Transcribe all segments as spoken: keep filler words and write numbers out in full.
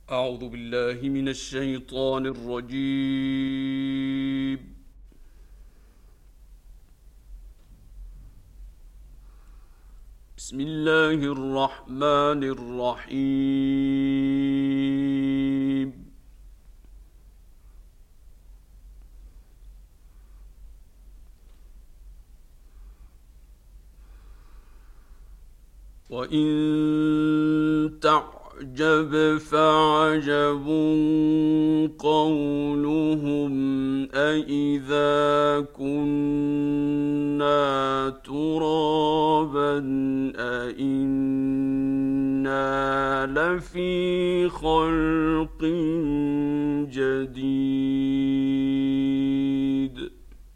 أعوذ بالله من الشيطان الرجيم. بسم الله الرحمن الرحيم. وإن تعجب فعجب قولهم أإذا كنا ترابا أإنا لفي خلق جديد.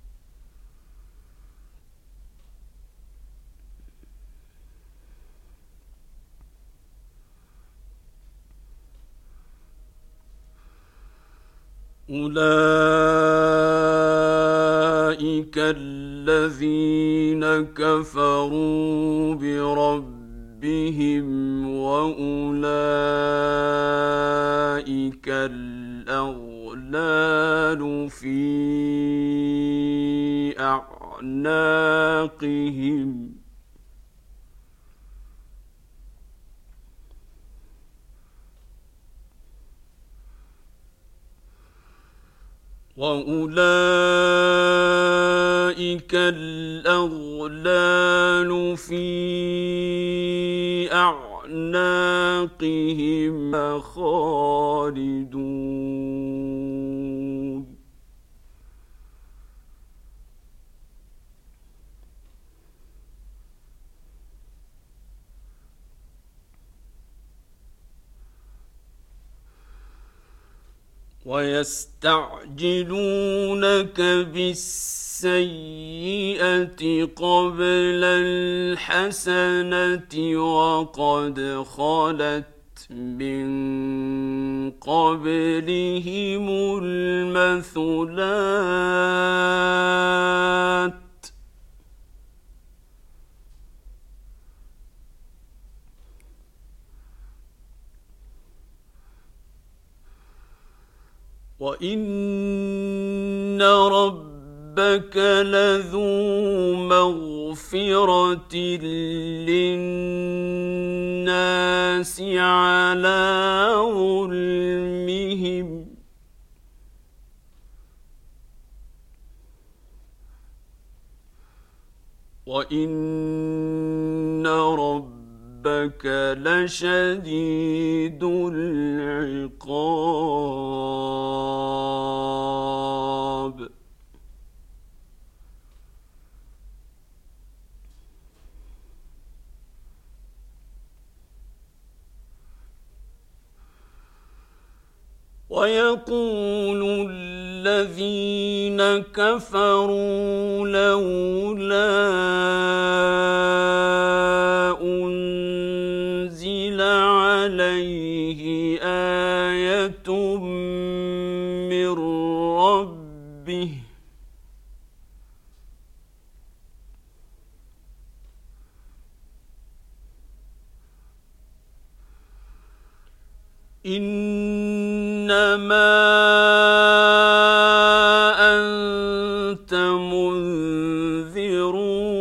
أولئك الذين كفروا بربهم وأولئك الأغلال في أعناقهم وأولئك الأغلال في أعناقهم خالدون. ويستعجلونك بالسيئة قبل الحسنة وقد خلت من قبلهم المثلات وإن ربك لذو مغفرة للناس على ظلمهم وإن ربك لشديد العقاب. ويقول الذين كفروا لولا أنزل عليه آية من ربه إنما أنت منذر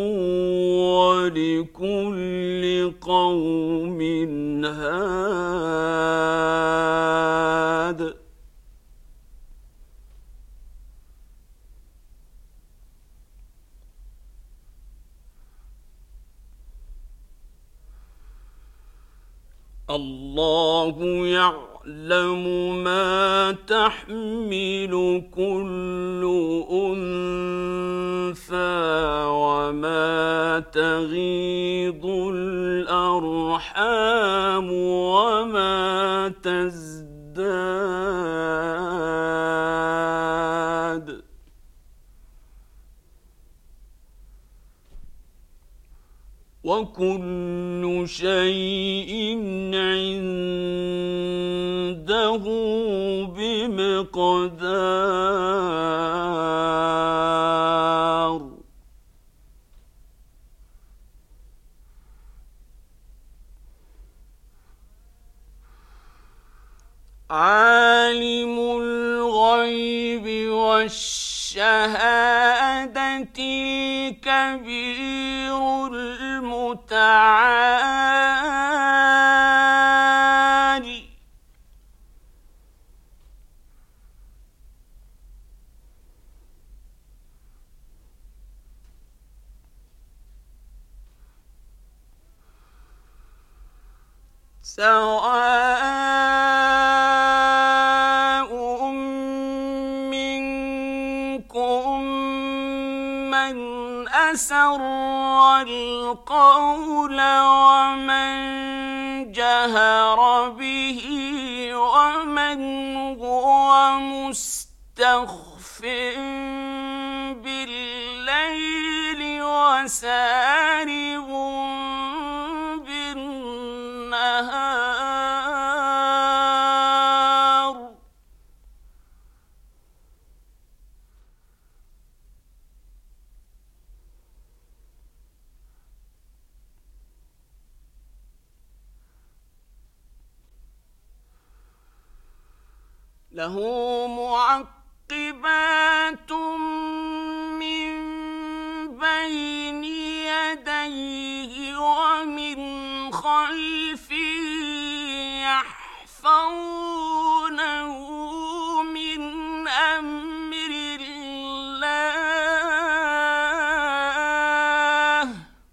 ولكل قوم هاد. الله يعلم ما تحمل كل أنثى وما تغيض الأرحام وما تزداد وكل شيء عنده بمقدار. عالم الغيب والشهادة الكبير المتعال. سواء منكم من أسر القول ومن جهر به ومن هو مستخف بالليل وسارب بالنهار. له معقبات من بين يديه ومن خلفه يحفظونه من أمر الله.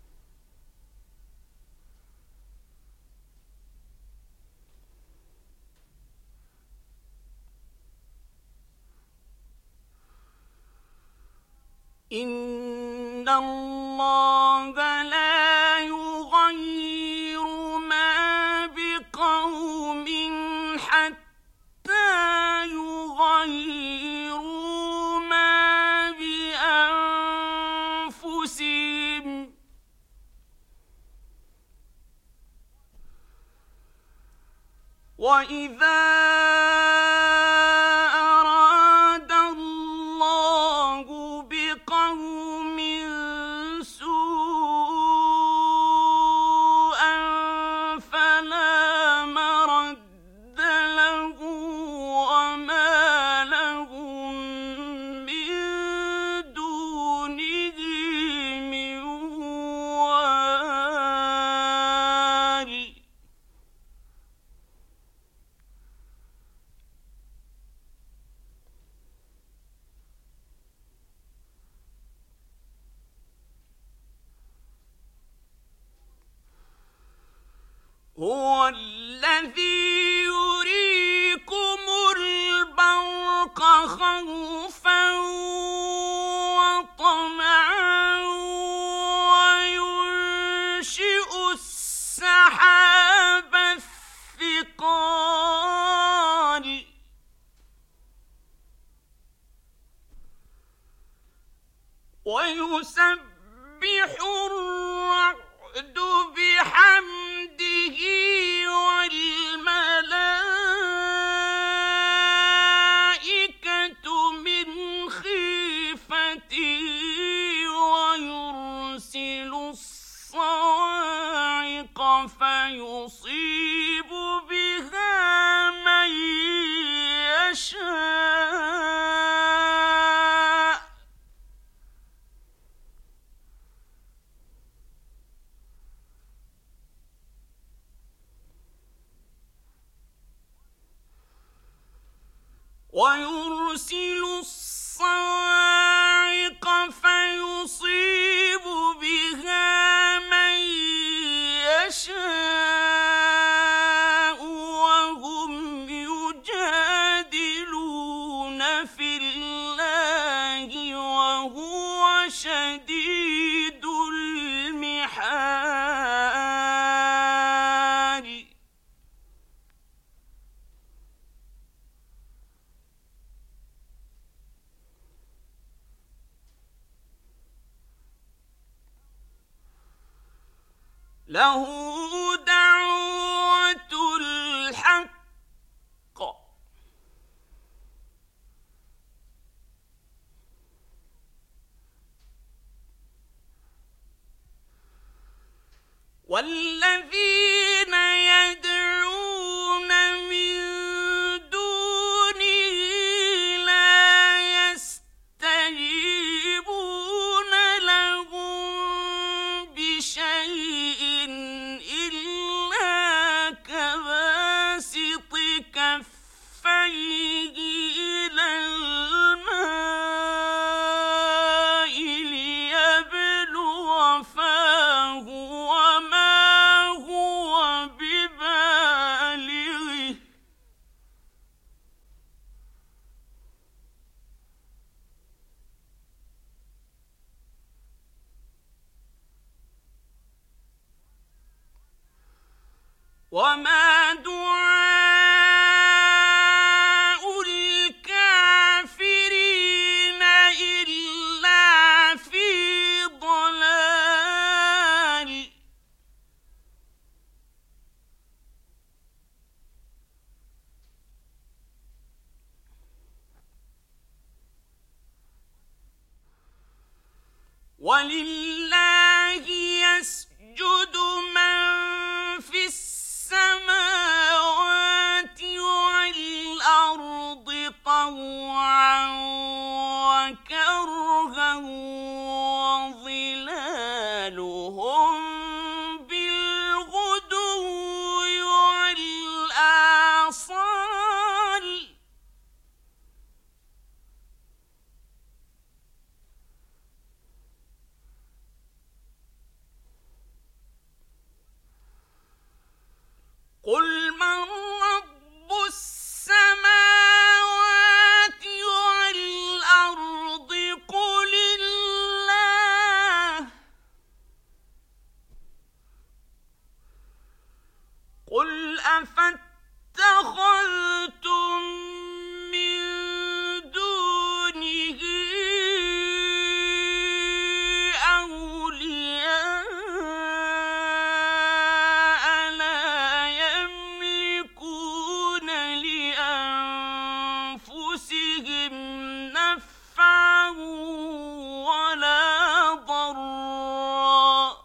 إن الله لا يغير ما بقوم حتى يغيروا ما بأنفسهم. وإذا أراد الله بقوم سوءا فلا مرد له وما لهم من دونه من وال. هو الذي يريكم البرق خوفا وطمعا وينشئ السحاب الثقال ويسبح الرعد بحمده والملائكة من خيفته ويرسل الصواعق فيصيب بها من يشاء. ويرسل الصواعق فيصيب بها من يشاء وهم يجادلون في الله وهو شديد المحال. له دعوة الحق والذين يدعون من وما دعاء الكافرين إلا في ضلال ولله يسجد من في السماوات والأرض طوعا وكرها وظلالهم بالغدو والآصال قل من رب السماوات والأرض قل الله قل أفاتخذتم من دونه أولياء لا يملكون لأنفسهم نفعا ولا ضرا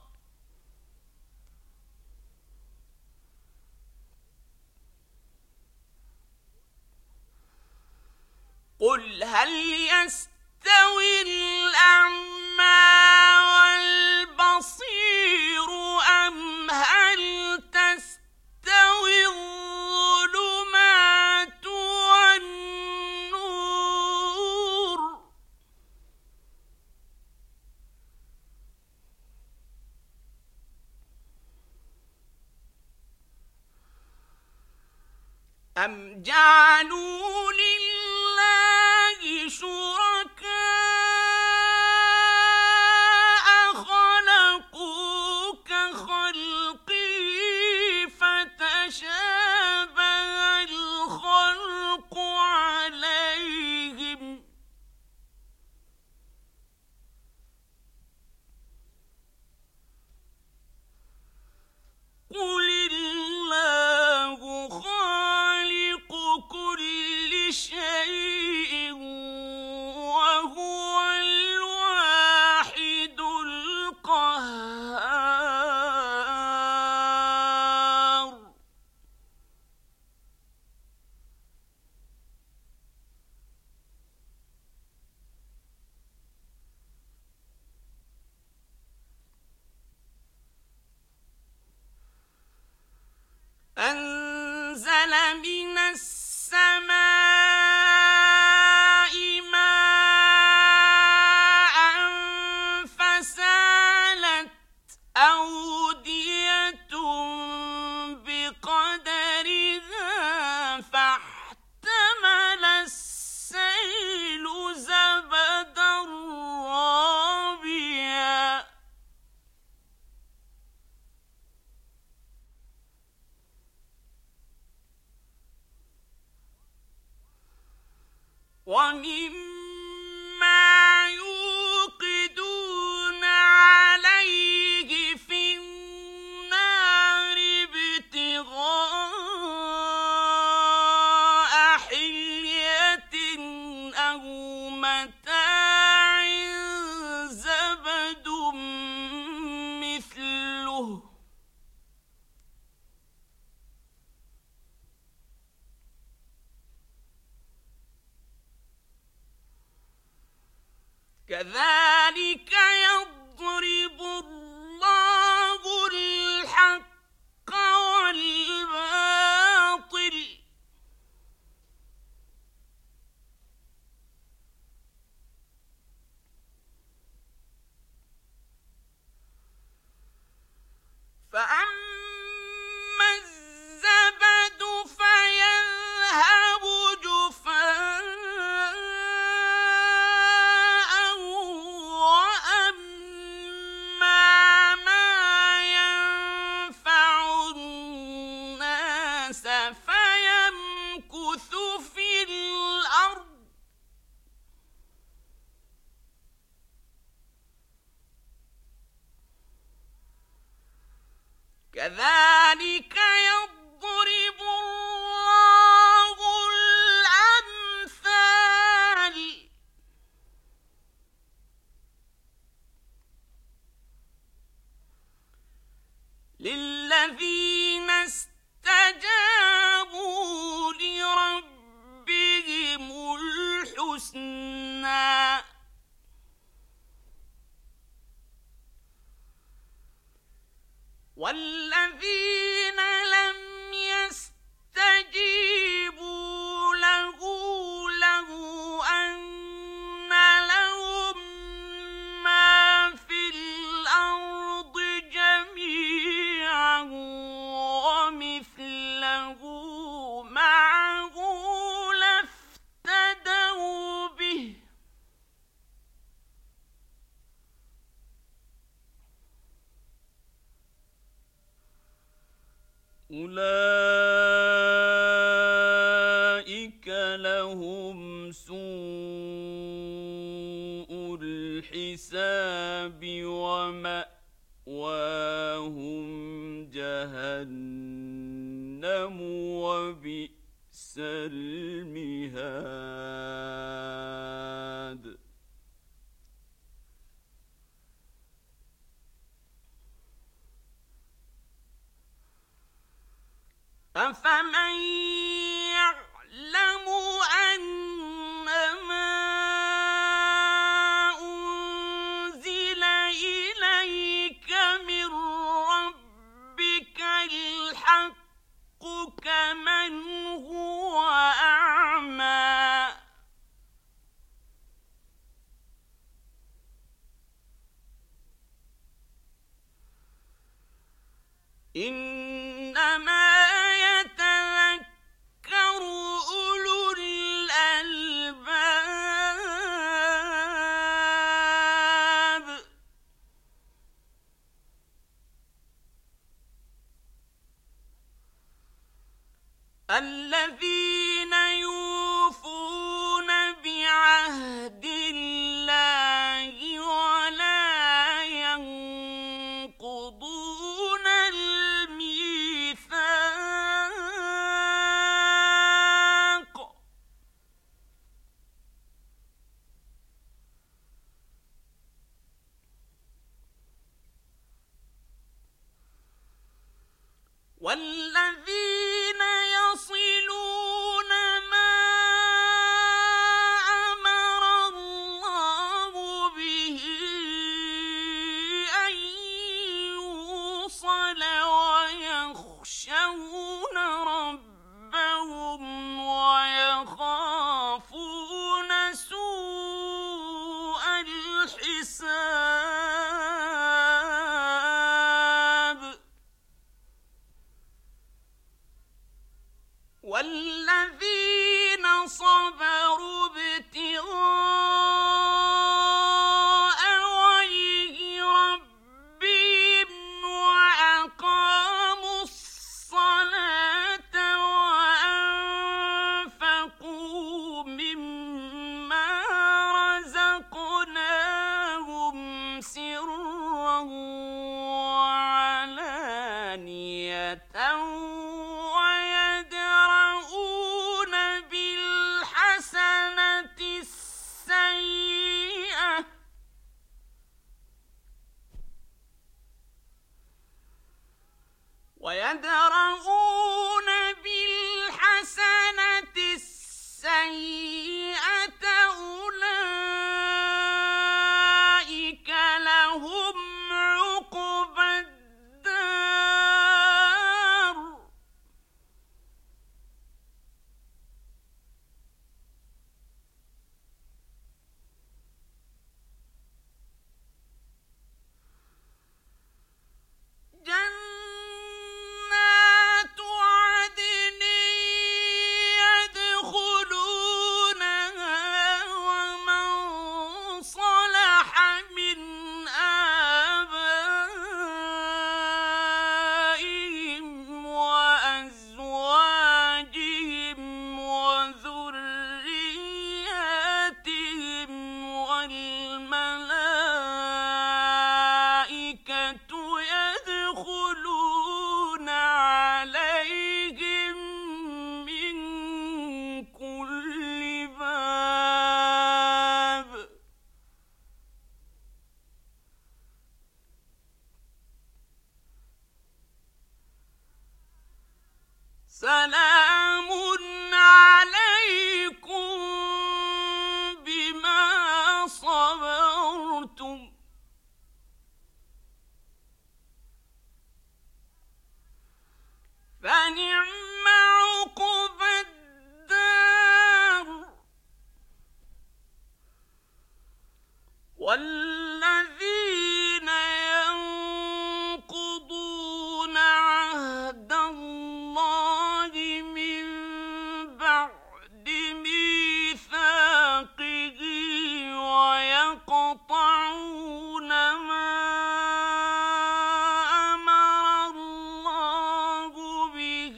قل هل يستوي الأعمى والبصير أم هل تستوي الظلمات والنور أم جعلوا لله شركاء خلقوا كخلقه فتشابه الخلق عليهم قل الله خالق كل شيء وهو الواحد القهار أنزل من السماء ماء فسالت أودية بقدرها فاحتمل السيل زبدا رابيا ومما يوقدون عليه في النار ابتغاء حلية أو متاع زبد مثله كذلك يضرب الله الحق والباطل فأما الزبد فيذهب جفاء جهنم وبئس المهاد. أفمن يعلم أنما أنزل إليك من ربك الحق كمن هو أعمى. إنما الذين يوفون بعهد الله ولا ينقضون الميثاق. والذين يصلون ما أمر الله به أن يوصل ويخشون ربهم ويخافون سوء الحساب. والذين صبروا ابتغاء وجه ربهم وأقاموا الصلاة وأنفقوا مما رزقناهم سرا وعلانية ويدرؤون بالحسنة السيئة أولئك لهم عقبى الدار. سلام عليكم بما صبرتم فنعم عقبى الدار. والذين ينقضون عهد الله من بعد ميثاقه ويقطعون ما أمر الله به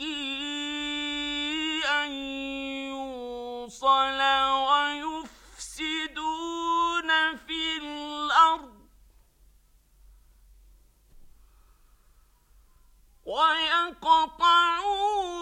أن يوصل ويفسدون في الأرض ويقطعون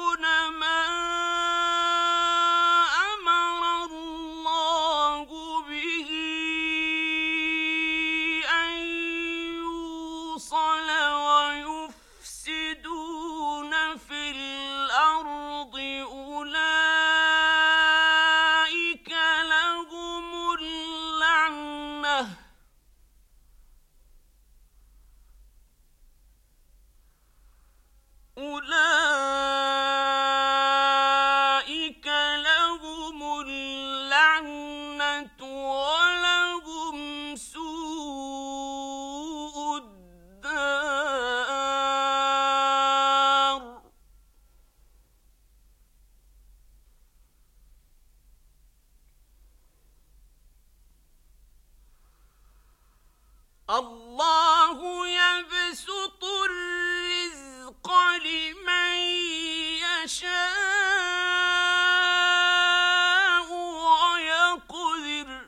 الله يبسط الرزق لمن يشاء ويقدر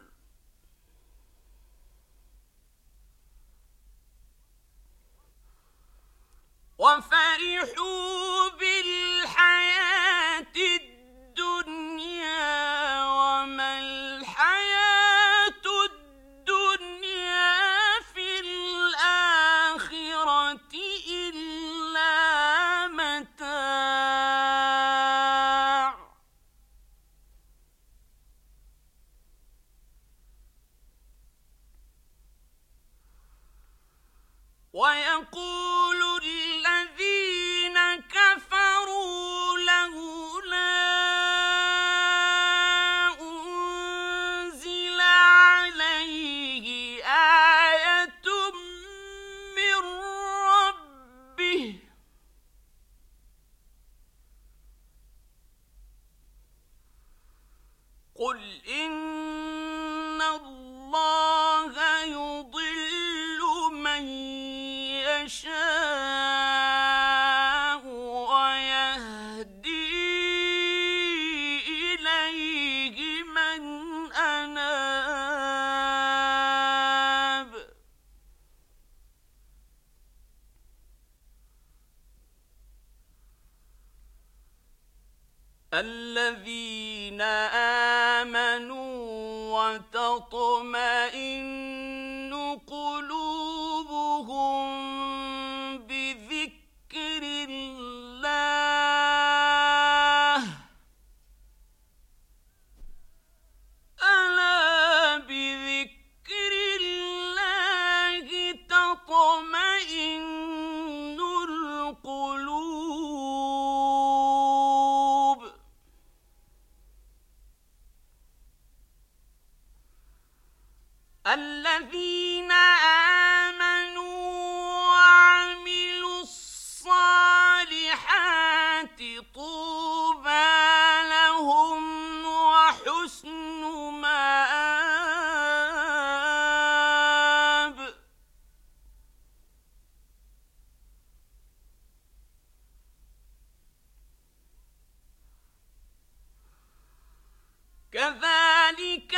وفرحوا بالحياة الدنيا وما الحياة الدنيا في الآخرة إلا متاع ويقول الذين كفروا لولا أنزل عليه آية من ربه قل إن الله يضل من يشاء ويهدي إليه من أناب الذين آمنوا وتطمئن قلوبهم بذكر الله ألا بذكر الله تطمئن القلوب الذين آمنوا وعملوا الصالحات طوبى لهم وحسن مآب كذلك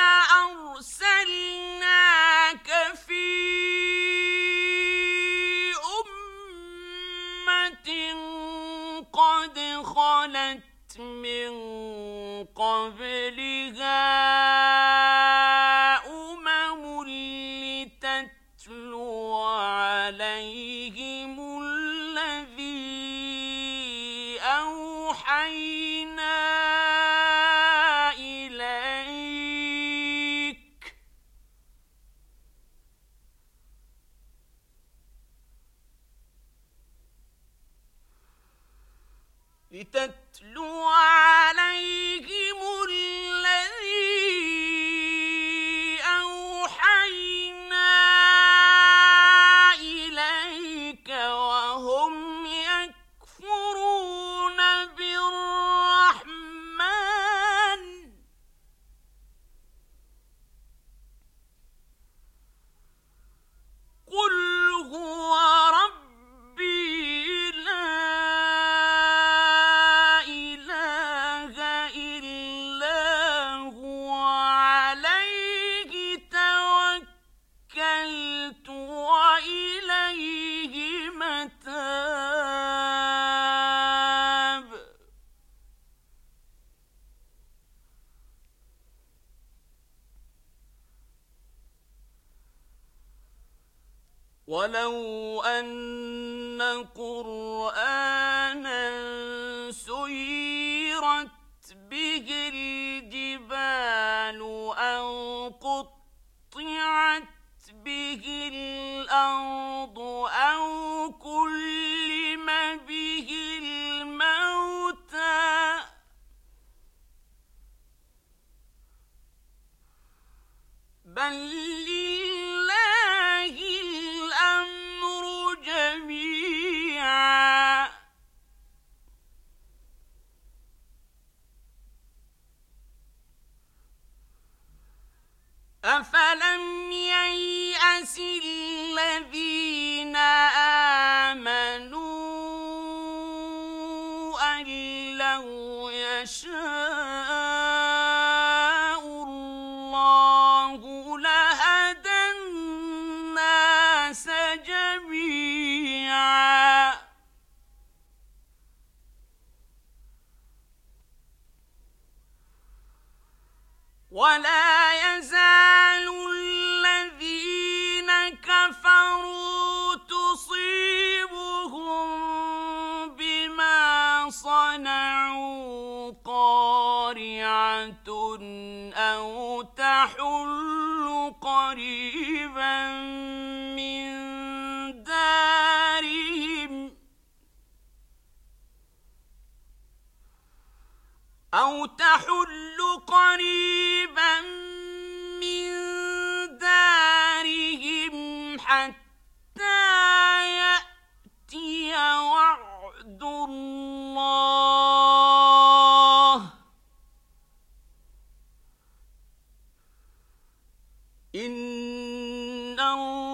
أرسلناك في أمة قد خلت من قبلها أمم لتتلو عليهم الذي أوحينا إليك لتتلو عليهم الذي أوحينا إليك وهم يكفرون بالرحمن قل هو ربي لا إله إلا هو عليه توكلت وإليه متاب ولو أن قرآنا سيرت به الجبال أو قطعت به الأرض أو كلم به الموتى بل لله الأمر جميعا أفلم ييأس الذين يشاء الله لهدى الناس جميعا ولا يزال الذين كفروا تصيبهم بما صنعوا قارعة أو تحل قريبا من دارهم أو تحل قريبا من دارهم حتى يأتي وعد الله إن الله